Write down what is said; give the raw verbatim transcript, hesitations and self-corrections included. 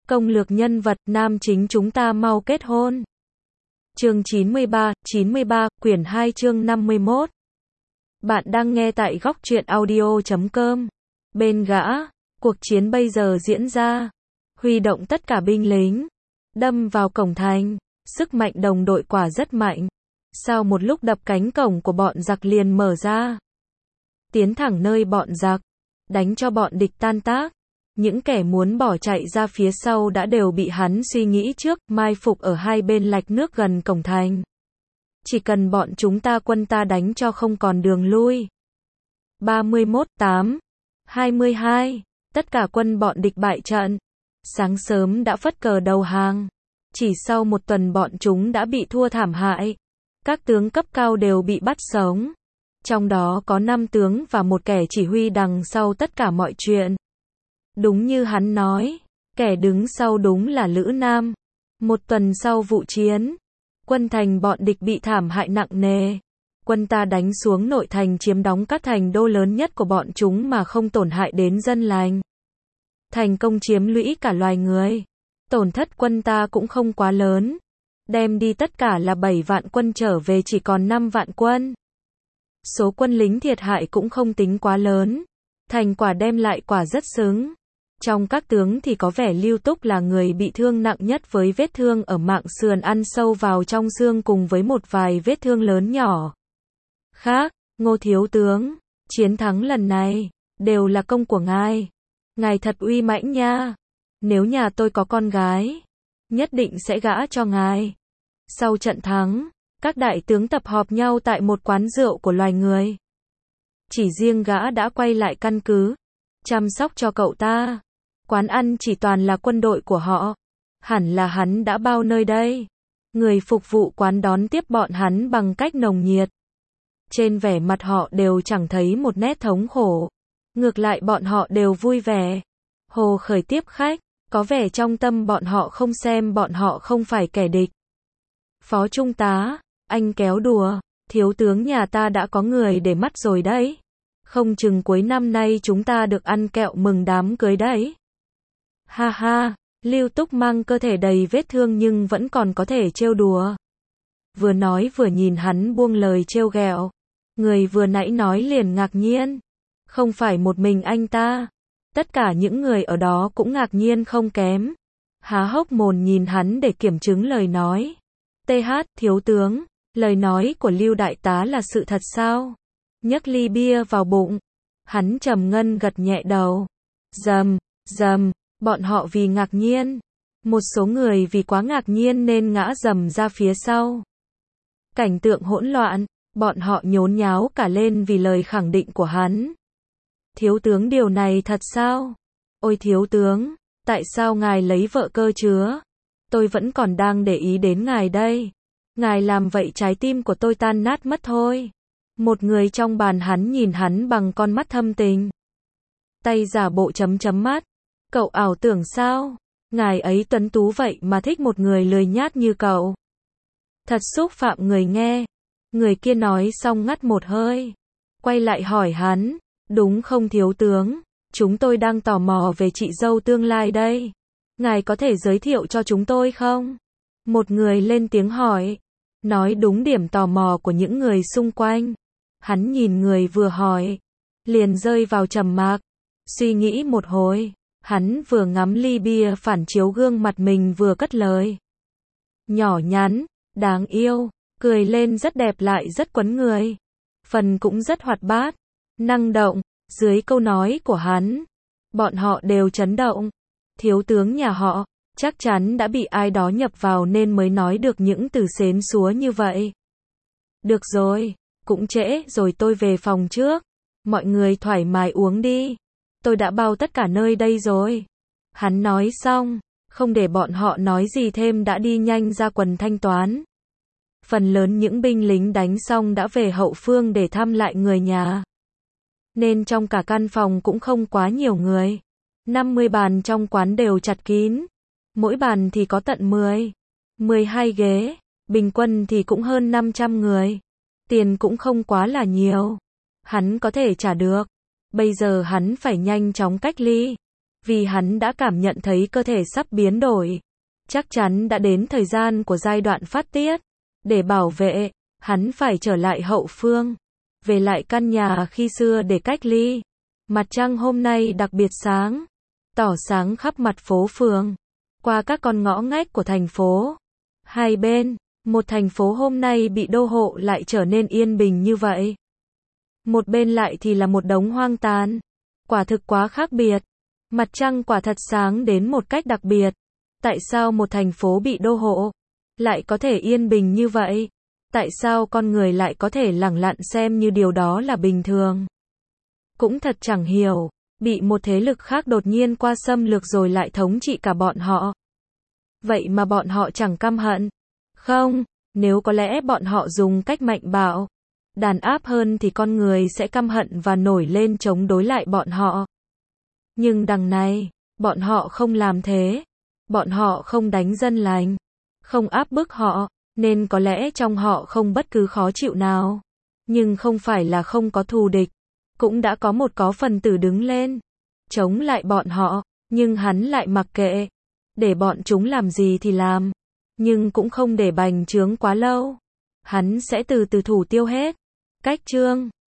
Công lược nhân vật, nam chính chúng ta mau kết hôn. Chương chín mươi ba, chín mươi ba, quyển hai chương năm mươi mốt. Bạn đang nghe tại góc truyện audio chấm com. Bên gã, cuộc chiến bây giờ diễn ra. Huy động tất cả binh lính. Đâm vào cổng thành. Sức mạnh đồng đội quả rất mạnh. Sau một lúc đập cánh cổng của bọn giặc liền mở ra. Tiến thẳng nơi bọn giặc. Đánh cho bọn địch tan tác. Những kẻ muốn bỏ chạy ra phía sau đã đều bị hắn suy nghĩ trước, mai phục ở hai bên lạch nước gần cổng thành. Chỉ cần bọn chúng ta quân ta đánh cho không còn đường lui. ba mươi mốt, tám, hai mươi hai. Tất cả quân bọn địch bại trận. Sáng sớm đã phất cờ đầu hàng. Chỉ sau một tuần bọn chúng đã bị thua thảm hại. Các tướng cấp cao đều bị bắt sống. Trong đó có năm tướng và một kẻ chỉ huy đằng sau tất cả mọi chuyện. Đúng như hắn nói, kẻ đứng sau đúng là Lữ Nam. Một tuần sau vụ chiến, quân thành bọn địch bị thảm hại nặng nề. Quân ta đánh xuống nội thành chiếm đóng các thành đô lớn nhất của bọn chúng mà không tổn hại đến dân lành. Thành công chiếm lũy cả loài người. Tổn thất quân ta cũng không quá lớn. Đem đi tất cả là bảy vạn quân trở về chỉ còn năm vạn quân. Số quân lính thiệt hại cũng không tính quá lớn. Thành quả đem lại quả rất xứng. Trong các tướng thì có vẻ Lưu Túc là người bị thương nặng nhất với vết thương ở mạng sườn ăn sâu vào trong xương cùng với một vài vết thương lớn nhỏ. Khác, Ngô thiếu tướng, chiến thắng lần này, đều là công của ngài. Ngài thật uy mãnh nha. Nếu nhà tôi có con gái, nhất định sẽ gả cho ngài. Sau trận thắng, các đại tướng tập họp nhau tại một quán rượu của loài người. Chỉ riêng gã đã quay lại căn cứ, chăm sóc cho cậu ta. Quán ăn chỉ toàn là quân đội của họ. Hẳn là hắn đã bao nơi đây. Người phục vụ quán đón tiếp bọn hắn bằng cách nồng nhiệt. Trên vẻ mặt họ đều chẳng thấy một nét thống khổ. Ngược lại bọn họ đều vui vẻ. Hồ khởi tiếp khách, có vẻ trong tâm bọn họ không xem bọn họ không phải kẻ địch. Phó trung tá, anh kéo đùa, thiếu tướng nhà ta đã có người để mắt rồi đấy. Không chừng cuối năm nay chúng ta được ăn kẹo mừng đám cưới đấy. Ha ha, Lưu Túc mang cơ thể đầy vết thương nhưng vẫn còn có thể trêu đùa. Vừa nói vừa nhìn hắn buông lời trêu ghẹo. Người vừa nãy nói liền ngạc nhiên. Không phải một mình anh ta. Tất cả những người ở đó cũng ngạc nhiên không kém. Há hốc mồm nhìn hắn để kiểm chứng lời nói. tê hát, thiếu tướng, lời nói của Lưu đại tá là sự thật sao? Nhấc ly bia vào bụng. Hắn trầm ngân gật nhẹ đầu. Rầm, rầm. Bọn họ vì ngạc nhiên. Một số người vì quá ngạc nhiên nên ngã rầm ra phía sau. Cảnh tượng hỗn loạn. Bọn họ nhốn nháo cả lên vì lời khẳng định của hắn. Thiếu tướng điều này thật sao? Ôi thiếu tướng, tại sao ngài lấy vợ cơ chứa? Tôi vẫn còn đang để ý đến ngài đây. Ngài làm vậy trái tim của tôi tan nát mất thôi. Một người trong bàn hắn nhìn hắn bằng con mắt thâm tình. Tay giả bộ chấm chấm mắt. Cậu ảo tưởng sao? Ngài ấy tuấn tú vậy mà thích một người lười nhát như cậu. Thật xúc phạm người nghe. Người kia nói xong ngắt một hơi. Quay lại hỏi hắn. Đúng không thiếu tướng? Chúng tôi đang tò mò về chị dâu tương lai đây. Ngài có thể giới thiệu cho chúng tôi không? Một người lên tiếng hỏi. Nói đúng điểm tò mò của những người xung quanh. Hắn nhìn người vừa hỏi. Liền rơi vào trầm mặc. Suy nghĩ một hồi. Hắn vừa ngắm ly bia phản chiếu gương mặt mình vừa cất lời. Nhỏ nhắn, đáng yêu, cười lên rất đẹp lại rất quấn người. Phần cũng rất hoạt bát, năng động. Dưới câu nói của hắn, bọn họ đều chấn động. Thiếu tướng nhà họ, chắc chắn đã bị ai đó nhập vào nên mới nói được những từ xến xúa như vậy. Được rồi, cũng trễ rồi tôi về phòng trước. Mọi người thoải mái uống đi. Tôi đã bao tất cả nơi đây rồi. Hắn nói xong, không để bọn họ nói gì thêm đã đi nhanh ra quần thanh toán. Phần lớn những binh lính đánh xong đã về hậu phương để thăm lại người nhà. Nên trong cả căn phòng cũng không quá nhiều người. năm mươi bàn trong quán đều chặt kín. Mỗi bàn thì có tận mười, mười hai ghế. Bình quân thì cũng hơn năm trăm người. Tiền cũng không quá là nhiều. Hắn có thể trả được. Bây giờ hắn phải nhanh chóng cách ly. vì hắn đã cảm nhận thấy cơ thể sắp biến đổi. Chắc chắn đã đến thời gian của giai đoạn phát tiết. Để bảo vệ, hắn phải trở lại hậu phương, về lại căn nhà khi xưa để cách ly. Mặt trăng hôm nay đặc biệt sáng, tỏ sáng khắp mặt phố phường, qua các con ngõ ngách của thành phố. Hai bên, một thành phố hôm nay bị đô hộ lại trở nên yên bình như vậy. Một bên lại thì là một đống hoang tàn. Quả thực quá khác biệt. Mặt trăng quả thật sáng đến một cách đặc biệt. Tại sao một thành phố bị đô hộ lại có thể yên bình như vậy? Tại sao con người lại có thể lẳng lặng xem như điều đó là bình thường? Cũng thật chẳng hiểu, bị một thế lực khác đột nhiên qua xâm lược rồi lại thống trị cả bọn họ. Vậy mà bọn họ chẳng căm hận. Không, nếu có lẽ bọn họ dùng cách mạnh bạo, đàn áp hơn thì con người sẽ căm hận và nổi lên chống đối lại bọn họ. Nhưng đằng này, bọn họ không làm thế. Bọn họ không đánh dân lành, không áp bức họ, nên có lẽ trong họ không bất cứ khó chịu nào. Nhưng không phải là không có thù địch, cũng đã có một có phần tử đứng lên, chống lại bọn họ, nhưng hắn lại mặc kệ, để bọn chúng làm gì thì làm, nhưng cũng không để bành trướng quá lâu. Hắn sẽ từ từ thủ tiêu hết. Cách chương